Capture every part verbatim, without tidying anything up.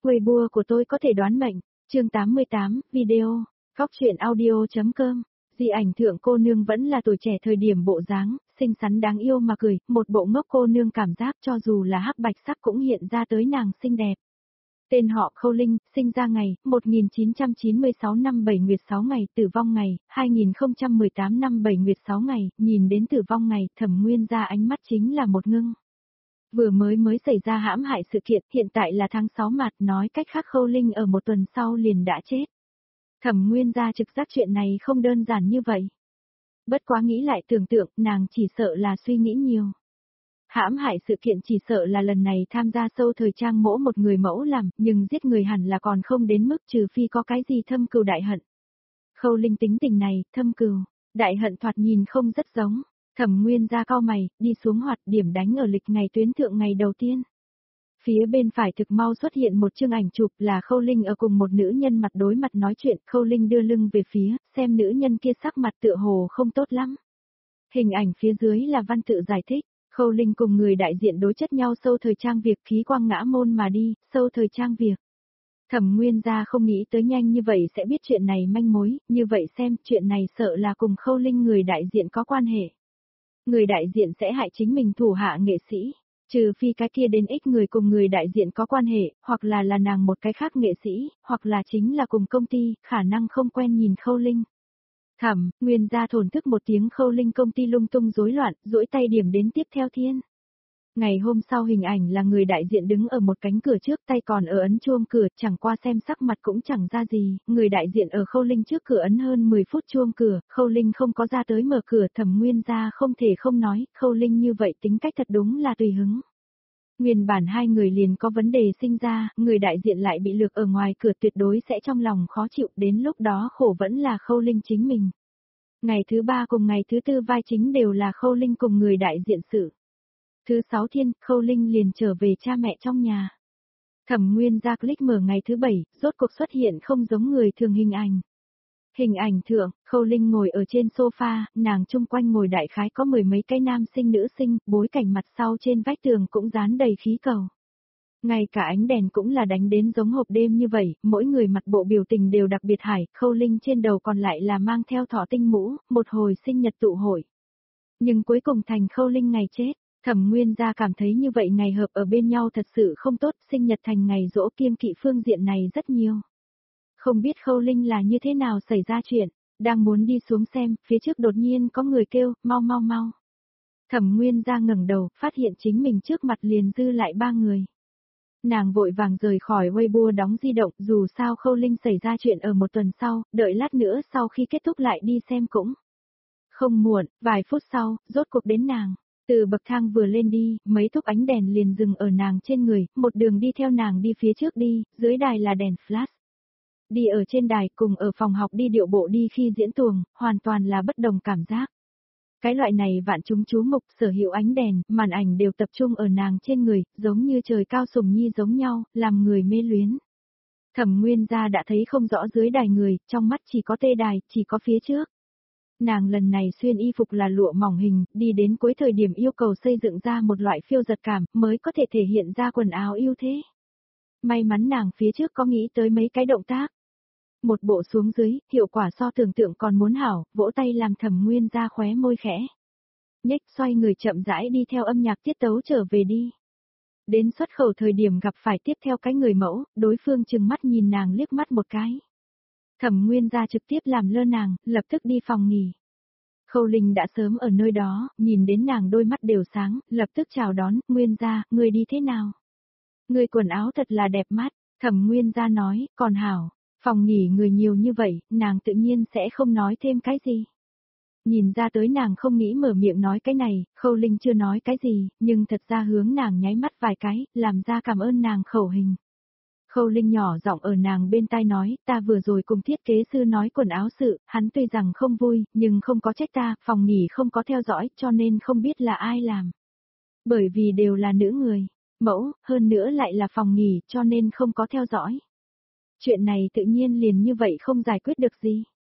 Weibo của tôi có thể đoán mệnh. Chương tám mươi tám, video, góc truyện audio.com. Di ảnh thượng cô nương vẫn là tuổi trẻ thời điểm bộ dáng, xinh xắn đáng yêu mà cười, một bộ ngốc cô nương cảm giác cho dù là hắc bạch sắc cũng hiện ra tới nàng xinh đẹp. Tên họ Khâu Linh, sinh ra ngày một nghìn chín trăm chín mươi sáu năm bảy nguyệt sáu ngày, tử vong ngày hai nghìn không trăm mười tám năm bảy nguyệt sáu ngày, nhìn đến tử vong ngày, Thẩm Nguyên ra ánh mắt chính là một ngưng. Vừa mới mới xảy ra hãm hại sự kiện, hiện tại là tháng sáu mạt, nói cách khác Khâu Linh ở một tuần sau liền đã chết. Thẩm Nguyên ra trực giác chuyện này không đơn giản như vậy. Bất quá nghĩ lại tưởng tượng, nàng chỉ sợ là suy nghĩ nhiều. Hãm hại sự kiện chỉ sợ là lần này tham gia sâu thời trang mỗ một người mẫu làm, nhưng giết người hẳn là còn không đến mức, trừ phi có cái gì thâm cừu đại hận. Khâu Linh tính tình này, thâm cừu, đại hận thoạt nhìn không rất giống. Thẩm Nguyên ra cau mày, đi xuống hoạt điểm đánh ở lịch ngày tuyến thượng ngày đầu tiên. Phía bên phải thực mau xuất hiện một chương ảnh chụp là Khâu Linh ở cùng một nữ nhân mặt đối mặt nói chuyện, Khâu Linh đưa lưng về phía, xem nữ nhân kia sắc mặt tựa hồ không tốt lắm. Hình ảnh phía dưới là văn tự giải thích, Khâu Linh cùng người đại diện đối chất nhau sâu thời trang việc, khí quang ngã môn mà đi, sâu thời trang việc. Thẩm Nguyên gia không nghĩ tới nhanh như vậy sẽ biết chuyện này manh mối, như vậy xem chuyện này sợ là cùng Khâu Linh người đại diện có quan hệ. Người đại diện sẽ hại chính mình thủ hạ nghệ sĩ, trừ phi cái kia đến ích người cùng người đại diện có quan hệ, hoặc là là nàng một cái khác nghệ sĩ, hoặc là chính là cùng công ty, khả năng không quen nhìn Khâu Linh. Thẩm Nguyên gia thổn thức một tiếng, Khâu Linh công ty lung tung rối loạn, duỗi tay điểm đến tiếp theo thiên. Ngày hôm sau hình ảnh là người đại diện đứng ở một cánh cửa trước, tay còn ở ấn chuông cửa, chẳng qua xem sắc mặt cũng chẳng ra gì, người đại diện ở Khâu Linh trước cửa ấn hơn mười phút chuông cửa, Khâu Linh không có ra tới mở cửa, Thẩm Nguyên gia không thể không nói, Khâu Linh như vậy tính cách thật đúng là tùy hứng. Nguyên bản hai người liền có vấn đề sinh ra, người đại diện lại bị lược ở ngoài cửa, tuyệt đối sẽ trong lòng khó chịu, đến lúc đó khổ vẫn là Khâu Linh chính mình. Ngày thứ ba cùng ngày thứ tư vai chính đều là Khâu Linh cùng người đại diện xử. Thứ sáu thiên, Khâu Linh liền trở về cha mẹ trong nhà. Thẩm Nguyên ra click mở ngày thứ bảy, rốt cuộc xuất hiện không giống người thường hình ảnh. Hình ảnh thượng, Khâu Linh ngồi ở trên sofa, nàng chung quanh ngồi đại khái có mười mấy cái nam sinh nữ sinh, bối cảnh mặt sau trên vách tường cũng dán đầy khí cầu. Ngay cả ánh đèn cũng là đánh đến giống hộp đêm như vậy, mỗi người mặt bộ biểu tình đều đặc biệt hải, Khâu Linh trên đầu còn lại là mang theo thỏ tinh mũ, một hồi sinh nhật tụ hội. Nhưng cuối cùng thành Khâu Linh ngày chết. Thẩm Nguyên gia cảm thấy như vậy ngày hợp ở bên nhau thật sự không tốt, sinh nhật thành ngày giỗ kiêng kỵ phương diện này rất nhiều. Không biết Khâu Linh là như thế nào xảy ra chuyện, đang muốn đi xuống xem, phía trước đột nhiên có người kêu, mau mau mau. Thẩm Nguyên gia ngẩng đầu, phát hiện chính mình trước mặt liền dư lại ba người. Nàng vội vàng rời khỏi Weibo đóng di động, dù sao Khâu Linh xảy ra chuyện ở một tuần sau, đợi lát nữa sau khi kết thúc lại đi xem cũng không muộn, vài phút sau, rốt cuộc đến nàng. Từ bậc thang vừa lên đi, mấy thúc ánh đèn liền dừng ở nàng trên người, một đường đi theo nàng đi phía trước đi, dưới đài là đèn flash. Đi ở trên đài cùng ở phòng học đi điệu bộ đi khi diễn tuồng, hoàn toàn là bất đồng cảm giác. Cái loại này vạn chúng chú mục, sở hữu ánh đèn, màn ảnh đều tập trung ở nàng trên người, giống như trời cao sùng nhi giống nhau, làm người mê luyến. Thẩm Nguyên gia đã thấy không rõ dưới đài người, trong mắt chỉ có tê đài, chỉ có phía trước. Nàng lần này xuyên y phục là lụa mỏng hình, đi đến cuối thời điểm yêu cầu xây dựng ra một loại phiêu giật cảm, mới có thể thể hiện ra quần áo ưu thế. May mắn nàng phía trước có nghĩ tới mấy cái động tác. Một bộ xuống dưới, hiệu quả so tưởng tượng còn muốn hảo, vỗ tay làm Thẩm Nguyên ra khóe môi khẽ. Nhếch xoay người chậm rãi đi theo âm nhạc tiết tấu trở về đi. Đến xuất khẩu thời điểm gặp phải tiếp theo cái người mẫu, đối phương chừng mắt nhìn nàng liếc mắt một cái. Thẩm Nguyên gia trực tiếp làm lơ nàng, lập tức đi phòng nghỉ. Khâu Linh đã sớm ở nơi đó, nhìn đến nàng đôi mắt đều sáng, lập tức chào đón, Nguyên gia, người đi thế nào? Người quần áo thật là đẹp mắt, Thẩm Nguyên gia nói, còn hảo, phòng nghỉ người nhiều như vậy, nàng tự nhiên sẽ không nói thêm cái gì. Nhìn ra tới nàng không nghĩ mở miệng nói cái này, Khâu Linh chưa nói cái gì, nhưng thật ra hướng nàng nháy mắt vài cái, làm ra cảm ơn nàng khẩu hình. Khâu Linh nhỏ giọng ở nàng bên tai nói, ta vừa rồi cùng thiết kế sư nói quần áo sự, hắn tuy rằng không vui, nhưng không có trách ta, phòng nghỉ không có theo dõi, cho nên không biết là ai làm. Bởi vì đều là nữ người, mẫu, hơn nữa lại là phòng nghỉ, cho nên không có theo dõi. Chuyện này tự nhiên liền như vậy không giải quyết được gì.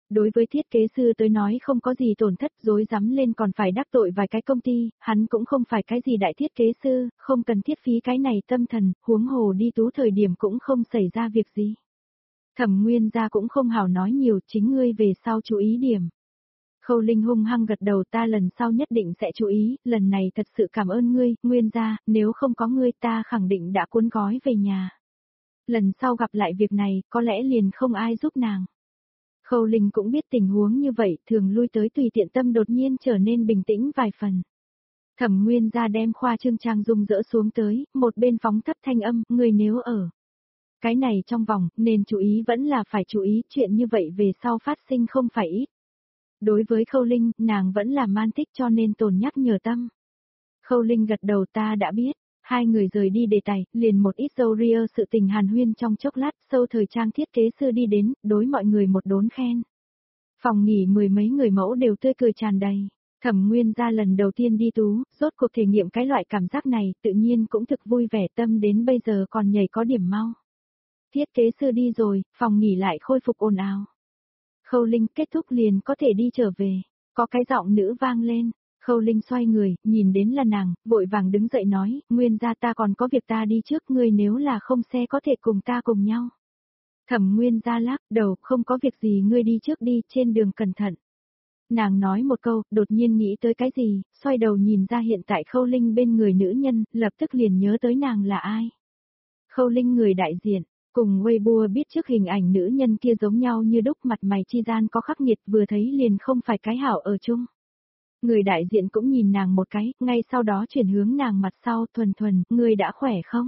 Đối với thiết kế sư tới nói không có gì tổn thất, dối rắm lên còn phải đắc tội vài cái công ty, hắn cũng không phải cái gì đại thiết kế sư, không cần thiết phí cái này tâm thần, huống hồ đi tú thời điểm cũng không xảy ra việc gì. Thẩm Nguyên gia cũng không hảo nói nhiều, chính ngươi về sau chú ý điểm. Khâu Linh hung hăng gật đầu, ta lần sau nhất định sẽ chú ý, lần này thật sự cảm ơn ngươi, Nguyên gia, nếu không có ngươi ta khẳng định đã cuốn gói về nhà. Lần sau gặp lại việc này, có lẽ liền không ai giúp nàng. Khâu Linh cũng biết tình huống như vậy, thường lui tới tùy tiện tâm đột nhiên trở nên bình tĩnh vài phần. Thẩm Nguyên gia đem khoa trương trang dung dỡ xuống tới, một bên phóng thấp thanh âm, người nếu ở. Cái này trong vòng, nên chú ý vẫn là phải chú ý, chuyện như vậy về sau phát sinh không phải ít. Đối với Khâu Linh, nàng vẫn là man thích cho nên tồn nhắc nhở tâm. Khâu Linh gật đầu, ta đã biết. Hai người rời đi đề tài, liền một ít dâu ria sự tình hàn huyên trong chốc lát, sâu thời trang thiết kế sư đi đến, đối mọi người một đốn khen. Phòng nghỉ mười mấy người mẫu đều tươi cười tràn đầy. Thẩm Nguyên gia lần đầu tiên đi tú, rốt cuộc thể nghiệm cái loại cảm giác này, tự nhiên cũng thực vui vẻ, tâm đến bây giờ còn nhảy có điểm mau. Thiết kế sư đi rồi, phòng nghỉ lại khôi phục ồn ào. Khâu Linh kết thúc liền có thể đi trở về, có cái giọng nữ vang lên. Khâu Linh xoay người, nhìn đến là nàng, vội vàng đứng dậy nói, Nguyên gia ta còn có việc ta đi trước, ngươi nếu là không xe có thể cùng ta cùng nhau. Thẩm Nguyên gia lắc đầu, không có việc gì, ngươi đi trước đi, trên đường cẩn thận. Nàng nói một câu, đột nhiên nghĩ tới cái gì, xoay đầu nhìn ra hiện tại Khâu Linh bên người nữ nhân, lập tức liền nhớ tới nàng là ai. Khâu Linh người đại diện, cùng Weibo biết trước hình ảnh nữ nhân kia giống nhau như đúc, mặt mày chi gian có khắc nghiệt, vừa thấy liền không phải cái hảo ở chung. Người đại diện cũng nhìn nàng một cái, ngay sau đó chuyển hướng nàng mặt sau, Thuần Thuần, ngươi đã khỏe không?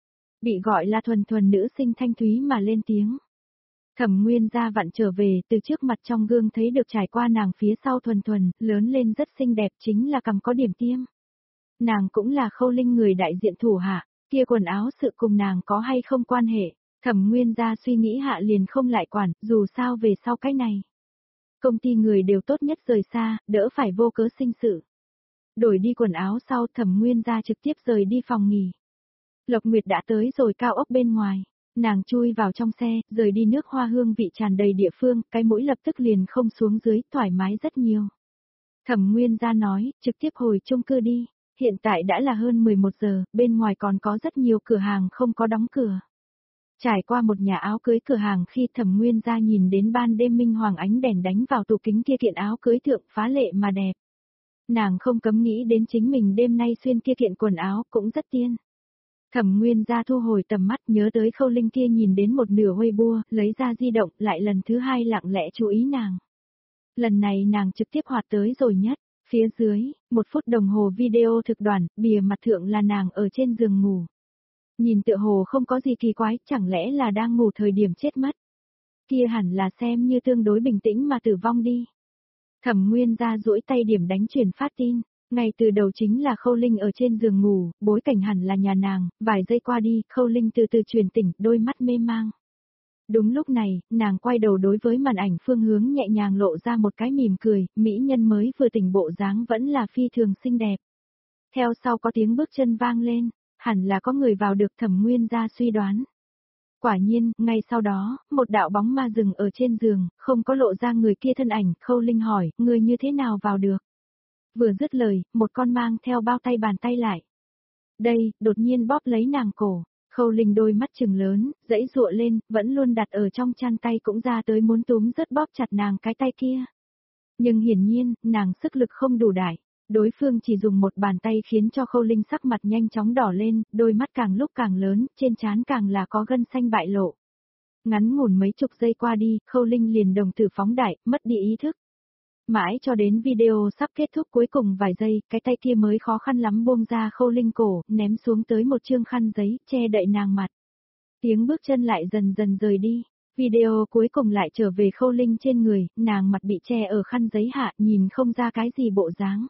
Bị gọi là Thuần Thuần nữ sinh thanh thúy mà lên tiếng. Thẩm Nguyên gia vặn trở về, từ trước mặt trong gương thấy được trải qua nàng phía sau Thuần Thuần, lớn lên rất xinh đẹp, chính là cằm có điểm tiêm. Nàng cũng là Khâu Linh người đại diện thủ hạ, kia quần áo sự cùng nàng có hay không quan hệ, Thẩm Nguyên gia suy nghĩ hạ liền không lại quản, dù sao về sau cái này. Công ty người đều tốt nhất rời xa, đỡ phải vô cớ sinh sự. Đổi đi quần áo sau, Thẩm Nguyên gia trực tiếp rời đi phòng nghỉ. Lộc Nguyệt đã tới rồi cao ốc bên ngoài, nàng chui vào trong xe, rời đi nước hoa hương vị tràn đầy địa phương, cái mũi lập tức liền không xuống dưới, thoải mái rất nhiều. Thẩm Nguyên gia nói, trực tiếp hồi chung cư đi, hiện tại đã là hơn mười một giờ, bên ngoài còn có rất nhiều cửa hàng không có đóng cửa. Trải qua một nhà áo cưới cửa hàng khi Thẩm Nguyên gia nhìn đến ban đêm minh hoàng ánh đèn đánh vào tủ kính kia kiện áo cưới thượng phá lệ mà đẹp. Nàng không cấm nghĩ đến chính mình đêm nay xuyên kia kiện quần áo cũng rất tiên. Thẩm Nguyên gia thu hồi tầm mắt nhớ tới Khâu Linh kia nhìn đến một nửa Weibo, lấy ra di động lại lần thứ hai lặng lẽ chú ý nàng. Lần này nàng trực tiếp hoạt tới rồi nhất, phía dưới, một phút đồng hồ video thực đoàn, bìa mặt thượng là nàng ở trên giường ngủ. Nhìn tựa hồ không có gì kỳ quái, chẳng lẽ là đang ngủ thời điểm chết mất. Kia hẳn là xem như tương đối bình tĩnh mà tử vong đi. Thẩm Nguyên gia duỗi tay điểm đánh truyền phát tin, ngay từ đầu chính là Khâu Linh ở trên giường ngủ, bối cảnh hẳn là nhà nàng, vài giây qua đi, Khâu Linh từ từ truyền tỉnh, đôi mắt mê mang. Đúng lúc này, nàng quay đầu đối với màn ảnh phương hướng nhẹ nhàng lộ ra một cái mỉm cười, mỹ nhân mới vừa tỉnh bộ dáng vẫn là phi thường xinh đẹp. Theo sau có tiếng bước chân vang lên, hẳn là có người vào được Thẩm Nguyên gia suy đoán. Quả nhiên, ngay sau đó, một đạo bóng ma dừng ở trên giường, không có lộ ra người kia thân ảnh, Khâu Linh hỏi, người như thế nào vào được? Vừa dứt lời, một con mang theo bao tay bàn tay lại. Đây, đột nhiên bóp lấy nàng cổ, Khâu Linh đôi mắt trừng lớn, dãy dụa lên, vẫn luôn đặt ở trong chăn tay cũng ra tới muốn túm rớt bóp chặt nàng cái tay kia. Nhưng hiển nhiên, nàng sức lực không đủ đại. Đối phương chỉ dùng một bàn tay khiến cho Khâu Linh sắc mặt nhanh chóng đỏ lên, đôi mắt càng lúc càng lớn, trên trán càng là có gân xanh bại lộ. Ngắn ngủn mấy chục giây qua đi, Khâu Linh liền đồng tử phóng đại, mất đi ý thức. Mãi cho đến video sắp kết thúc cuối cùng vài giây, cái tay kia mới khó khăn lắm buông ra Khâu Linh cổ, ném xuống tới một chương khăn giấy, che đậy nàng mặt. Tiếng bước chân lại dần dần rời đi. Video cuối cùng lại trở về Khâu Linh trên người, nàng mặt bị che ở khăn giấy hạ, nhìn không ra cái gì bộ dáng.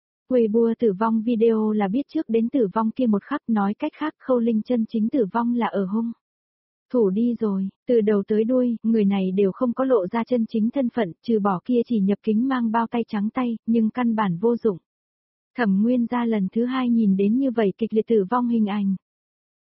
Weibo tử vong video là biết trước đến tử vong kia một khắc, nói cách khác Khâu Linh chân chính tử vong là ở hung thủ đi rồi, từ đầu tới đuôi, người này đều không có lộ ra chân chính thân phận, trừ bỏ kia chỉ nhập kính mang bao tay trắng tay, nhưng căn bản vô dụng. Thẩm Nguyên gia lần thứ hai nhìn đến như vậy kịch liệt tử vong hình ảnh.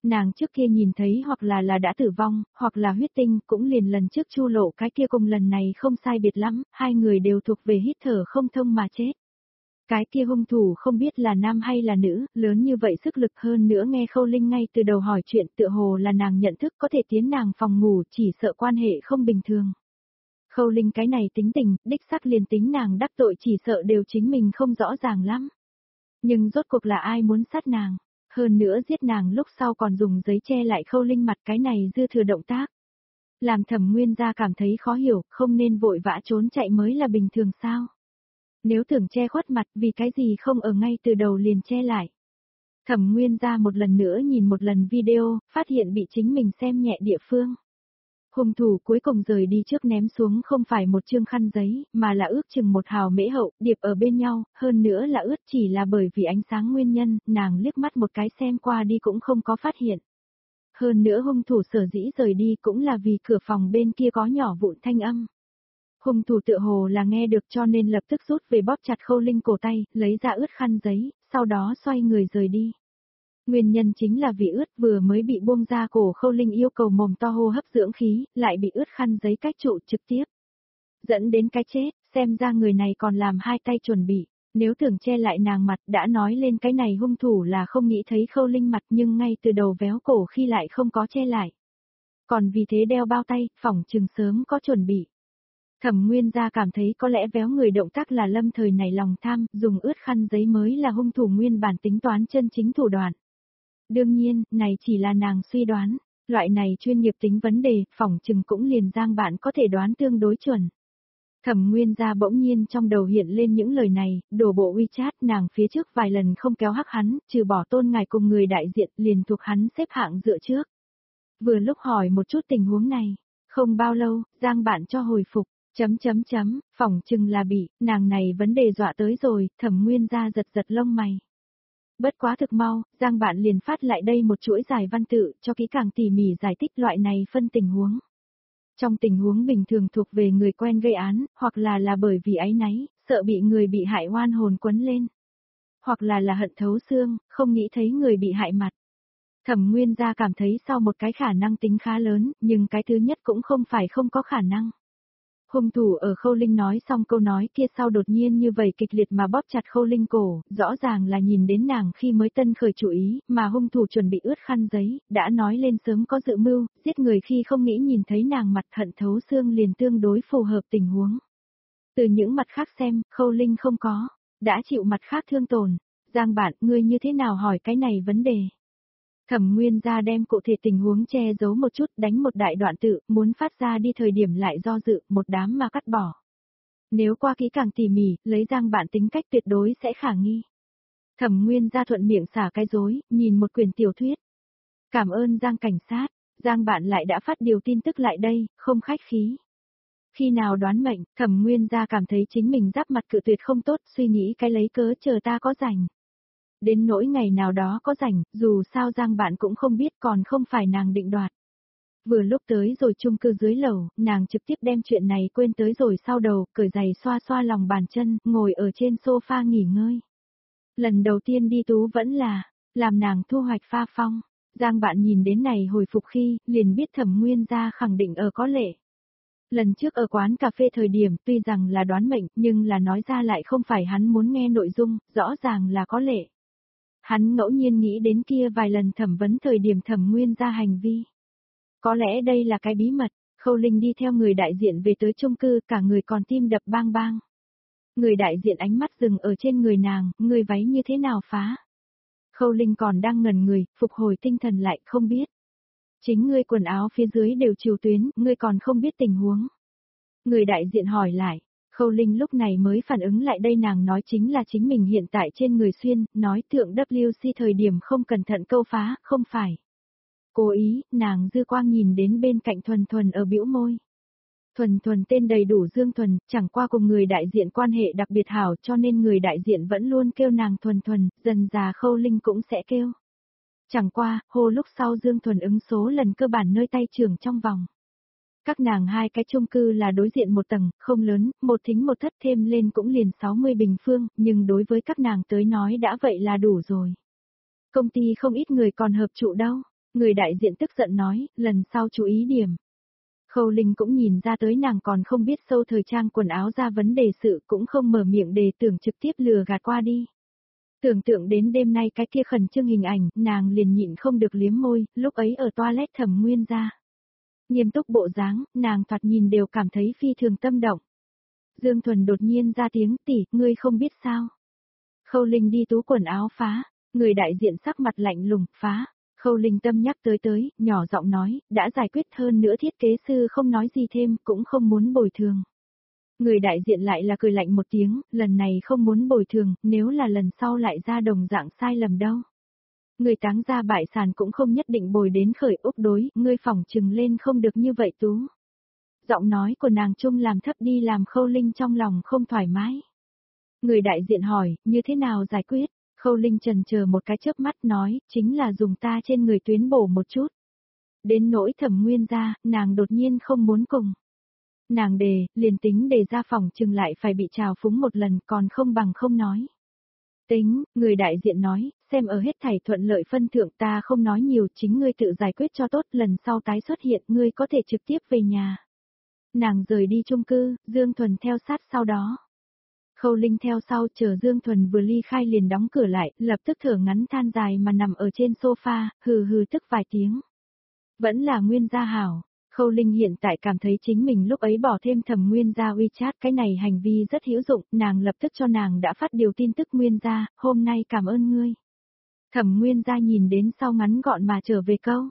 Nàng trước kia nhìn thấy hoặc là là đã tử vong, hoặc là huyết tinh, cũng liền lần trước Chu Lộ cái kia cùng lần này không sai biệt lắm, hai người đều thuộc về hít thở không thông mà chết. Cái kia hung thủ không biết là nam hay là nữ, lớn như vậy sức lực hơn nữa nghe Khâu Linh ngay từ đầu hỏi chuyện tựa hồ là nàng nhận thức có thể tiến nàng phòng ngủ chỉ sợ quan hệ không bình thường. Khâu Linh cái này tính tình, đích xác liền tính nàng đắc tội chỉ sợ đều chính mình không rõ ràng lắm. Nhưng rốt cuộc là ai muốn sát nàng, hơn nữa giết nàng lúc sau còn dùng giấy che lại Khâu Linh mặt cái này dư thừa động tác. Làm Thẩm Nguyên gia cảm thấy khó hiểu, không nên vội vã trốn chạy mới là bình thường sao? Nếu tưởng che khuất mặt vì cái gì không ở ngay từ đầu liền che lại. Thẩm Nguyên gia một lần nữa nhìn một lần video, phát hiện bị chính mình xem nhẹ địa phương. Hung thủ cuối cùng rời đi trước ném xuống không phải một chương khăn giấy, mà là ước chừng một hào mễ hậu, điệp ở bên nhau, hơn nữa là ướt chỉ là bởi vì ánh sáng nguyên nhân, nàng liếc mắt một cái xem qua đi cũng không có phát hiện. Hơn nữa hung thủ sở dĩ rời đi cũng là vì cửa phòng bên kia có nhỏ vụn thanh âm. Hung thủ tựa hồ là nghe được cho nên lập tức rút về bóp chặt Khâu Linh cổ tay, lấy ra ướt khăn giấy, sau đó xoay người rời đi. Nguyên nhân chính là vì ướt vừa mới bị buông ra cổ Khâu Linh yêu cầu mồm to hô hấp dưỡng khí, lại bị ướt khăn giấy cách trụ trực tiếp. Dẫn đến cái chết, xem ra người này còn làm hai tay chuẩn bị, nếu tưởng che lại nàng mặt đã nói lên cái này hung thủ là không nghĩ thấy Khâu Linh mặt nhưng ngay từ đầu véo cổ khi lại không có che lại. Còn vì thế đeo bao tay, phỏng chừng sớm có chuẩn bị. Thẩm Nguyên gia cảm thấy có lẽ véo người động tác là lâm thời này lòng tham, dùng ướt khăn giấy mới là hung thủ nguyên bản tính toán chân chính thủ đoạn. Đương nhiên, này chỉ là nàng suy đoán, loại này chuyên nghiệp tính vấn đề, phỏng chừng cũng liền Giang bạn có thể đoán tương đối chuẩn. Thẩm Nguyên gia bỗng nhiên trong đầu hiện lên những lời này, đổ bộ WeChat nàng phía trước vài lần không kéo hắc hắn, trừ bỏ Tôn ngài cùng người đại diện liền thuộc hắn xếp hạng dựa trước. Vừa lúc hỏi một chút tình huống này, không bao lâu, Giang bạn cho hồi phục. Chấm chấm chấm, phỏng chừng là bị, nàng này vấn đề dọa tới rồi, Thẩm Nguyên gia giật giật lông mày. Bất quá thực mau, Giang bạn liền phát lại đây một chuỗi giải văn tự cho kỹ càng tỉ mỉ giải thích loại này phân tình huống. Trong tình huống bình thường thuộc về người quen gây án, hoặc là là bởi vì áy náy, sợ bị người bị hại oan hồn quấn lên. Hoặc là là hận thấu xương, không nghĩ thấy người bị hại mặt. Thẩm Nguyên gia cảm thấy sau một cái khả năng tính khá lớn, nhưng cái thứ nhất cũng không phải không có khả năng. Hung thủ ở Khâu Linh nói xong câu nói kia sau đột nhiên như vậy kịch liệt mà bóp chặt Khâu Linh cổ, rõ ràng là nhìn đến nàng khi mới tân khởi chủ ý, mà hung thủ chuẩn bị ướt khăn giấy, đã nói lên sớm có dự mưu, giết người khi không nghĩ nhìn thấy nàng mặt hận thấu xương liền tương đối phù hợp tình huống. Từ những mặt khác xem, Khâu Linh không có, đã chịu mặt khác thương tổn. Giang bạn, ngươi như thế nào hỏi cái này vấn đề? Thẩm Nguyên gia đem cụ thể tình huống che giấu một chút, đánh một đại đoạn tự, muốn phát ra đi thời điểm lại do dự, một đám mà cắt bỏ. Nếu qua kỹ càng tỉ mỉ, lấy Giang bạn tính cách tuyệt đối sẽ khả nghi. Thẩm Nguyên gia thuận miệng xả cái dối, nhìn một quyển tiểu thuyết. Cảm ơn Giang cảnh sát, Giang bạn lại đã phát điều tin tức lại đây, không khách khí. Khi nào đoán mệnh, Thẩm Nguyên gia cảm thấy chính mình giáp mặt cự tuyệt không tốt, suy nghĩ cái lấy cớ chờ ta có rảnh. Đến nỗi ngày nào đó có rảnh, dù sao Giang bạn cũng không biết còn không phải nàng định đoạt. Vừa lúc tới rồi chung cư dưới lầu, nàng trực tiếp đem chuyện này quên tới rồi sau đầu, cởi giày xoa xoa lòng bàn chân, ngồi ở trên sofa nghỉ ngơi. Lần đầu tiên đi tú vẫn là, làm nàng thu hoạch pha phong. Giang bạn nhìn đến này hồi phục khi, liền biết Thẩm Nguyên gia khẳng định ở có lệ. Lần trước ở quán cà phê thời điểm tuy rằng là đoán mệnh, nhưng là nói ra lại không phải hắn muốn nghe nội dung, rõ ràng là có lệ. Hắn ngẫu nhiên nghĩ đến kia vài lần thẩm vấn thời điểm Thẩm Nguyên gia hành vi. Có lẽ đây là cái bí mật, Khâu Linh đi theo người đại diện về tới chung cư, cả người còn tim đập bang bang. Người đại diện ánh mắt dừng ở trên người nàng, người váy như thế nào phá. Khâu Linh còn đang ngẩn người, phục hồi tinh thần lại, không biết. Chính ngươi quần áo phía dưới đều chiều tuyến, ngươi còn không biết tình huống. Người đại diện hỏi lại. Khâu Linh lúc này mới phản ứng lại đây, nàng nói chính là chính mình hiện tại trên người xuyên, nói thượng W C thời điểm không cẩn thận câu phá, không phải. Cố ý, nàng dư quang nhìn đến bên cạnh Thuần Thuần ở bĩu môi. Thuần Thuần tên đầy đủ Dương Thuần, chẳng qua cùng người đại diện quan hệ đặc biệt hảo cho nên người đại diện vẫn luôn kêu nàng Thuần Thuần, dần già Khâu Linh cũng sẽ kêu. Chẳng qua, hô lúc sau Dương Thuần ứng số lần cơ bản nơi tay trưởng trong vòng. Các nàng hai cái chung cư là đối diện một tầng, không lớn, một thính một thất thêm lên cũng liền sáu mươi bình phương, nhưng đối với các nàng tới nói đã vậy là đủ rồi. Công ty không ít người còn hợp trụ đâu. Người đại diện tức giận nói, lần sau chú ý điểm. Khâu Linh cũng nhìn ra tới nàng còn không biết sâu thời trang quần áo ra vấn đề sự cũng không mở miệng đề tưởng trực tiếp lừa gạt qua đi. Tưởng tượng đến đêm nay cái kia khẩn trương hình ảnh, nàng liền nhịn không được liếm môi, lúc ấy ở toilet Thẩm Nguyên ra. Nghiêm túc bộ dáng, nàng thoạt nhìn đều cảm thấy phi thường tâm động. Dương Thuần đột nhiên ra tiếng, tỷ, ngươi không biết sao. Khâu Linh đi tú quần áo phá, người đại diện sắc mặt lạnh lùng, phá. Khâu Linh tâm nhắc tới tới, nhỏ giọng nói, đã giải quyết hơn nữa thiết kế sư không nói gì thêm, cũng không muốn bồi thường. Người đại diện lại là cười lạnh một tiếng, lần này không muốn bồi thường, nếu là lần sau lại ra đồng dạng sai lầm đâu. Người táng ra bại sản cũng không nhất định bồi đến khởi úc đối, ngươi phỏng trừng lên không được như vậy tú. Giọng nói của nàng Trung làm thấp đi làm Khâu Linh trong lòng không thoải mái. Người đại diện hỏi, như thế nào giải quyết? Khâu Linh trần chờ một cái chớp mắt nói, chính là dùng ta trên người tuyến bổ một chút. Đến nỗi Thẩm Nguyên ra, nàng đột nhiên không muốn cùng. Nàng đề, liền tính đề ra phòng chừng lại phải bị trào phúng một lần còn không bằng không nói. Tính, người đại diện nói, xem ở hết thảy thuận lợi phân thượng ta không nói nhiều chính ngươi tự giải quyết cho tốt lần sau tái xuất hiện ngươi có thể trực tiếp về nhà. Nàng rời đi chung cư, Dương Thuần theo sát sau đó. Khâu Linh theo sau chờ Dương Thuần vừa ly khai liền đóng cửa lại, lập tức thở ngắn than dài mà nằm ở trên sofa, hừ hừ tức vài tiếng. Vẫn là Nguyên gia hảo. Khâu Linh hiện tại cảm thấy chính mình lúc ấy bỏ thêm Thẩm Nguyên gia WeChat cái này hành vi rất hữu dụng, nàng lập tức cho nàng đã phát điều tin tức Nguyên gia, hôm nay cảm ơn ngươi. Thẩm Nguyên gia nhìn đến sau ngắn gọn mà trở về câu.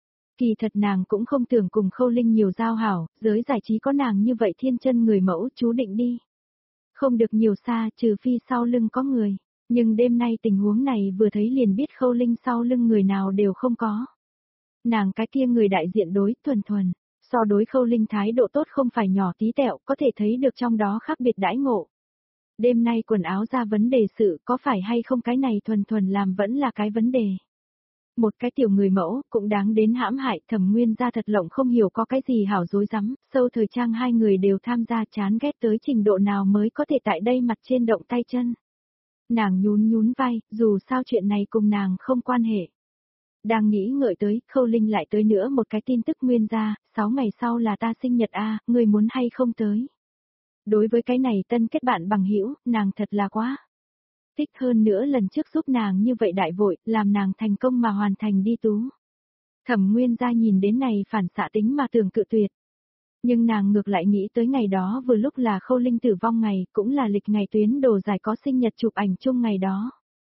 Kỳ thật nàng cũng không tưởng cùng Khâu Linh nhiều giao hảo, giới giải trí có nàng như vậy thiên chân người mẫu chú định đi. Không được nhiều xa trừ phi sau lưng có người, nhưng đêm nay tình huống này vừa thấy liền biết Khâu Linh sau lưng người nào đều không có. Nàng cái kia người đại diện đối thuần thuần, so đối Khâu Linh thái độ tốt không phải nhỏ tí tẹo, có thể thấy được trong đó khác biệt đãi ngộ. Đêm nay quần áo ra vấn đề sự có phải hay không cái này thuần thuần làm vẫn là cái vấn đề. Một cái tiểu người mẫu cũng đáng đến hãm hại Thẩm Nguyên ra thật lộng không hiểu có cái gì hảo dối rắm sâu thời trang hai người đều tham gia chán ghét tới trình độ nào mới có thể tại đây mặt trên động tay chân. Nàng nhún nhún vai, dù sao chuyện này cùng nàng không quan hệ. Đang nghĩ ngợi tới, Khâu Linh lại tới nữa một cái tin tức Nguyên ra, sáu ngày sau là ta sinh nhật a, ngươi muốn hay không tới. Đối với cái này tân kết bạn bằng hữu, nàng thật là quá. Thích hơn nữa lần trước giúp nàng như vậy đại vội, làm nàng thành công mà hoàn thành đi tú. Thẩm Nguyên ra nhìn đến này phản xạ tính mà tưởng cự tuyệt. Nhưng nàng ngược lại nghĩ tới ngày đó vừa lúc là Khâu Linh tử vong ngày, cũng là lịch ngày tuyến đồ giải có sinh nhật chụp ảnh chung ngày đó.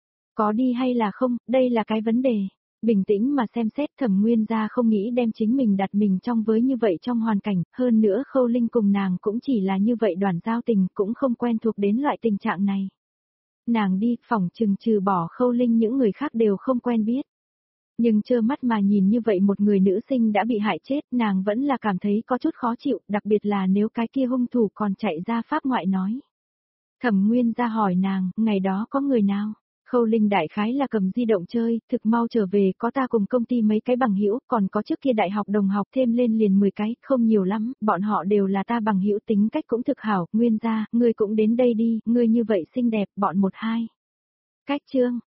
Có đi hay là không, đây là cái vấn đề. Bình tĩnh mà xem xét Thẩm Nguyên ra không nghĩ đem chính mình đặt mình trong với như vậy trong hoàn cảnh, hơn nữa Khâu Linh cùng nàng cũng chỉ là như vậy đoàn giao tình cũng không quen thuộc đến loại tình trạng này. Nàng đi, phỏng chừng trừ bỏ Khâu Linh những người khác đều không quen biết. Nhưng trơ mắt mà nhìn như vậy một người nữ sinh đã bị hại chết, nàng vẫn là cảm thấy có chút khó chịu, đặc biệt là nếu cái kia hung thủ còn chạy ra pháp ngoại nói. Thẩm Nguyên ra hỏi nàng, ngày đó có người nào? Khâu Linh đại khái là cầm di động chơi, thực mau trở về có ta cùng công ty mấy cái bằng hữu, còn có trước kia đại học đồng học thêm lên liền mười cái, không nhiều lắm, bọn họ đều là ta bằng hữu tính cách cũng thực hảo, Nguyên gia, ngươi cũng đến đây đi, ngươi như vậy xinh đẹp, bọn một hai. Cách chương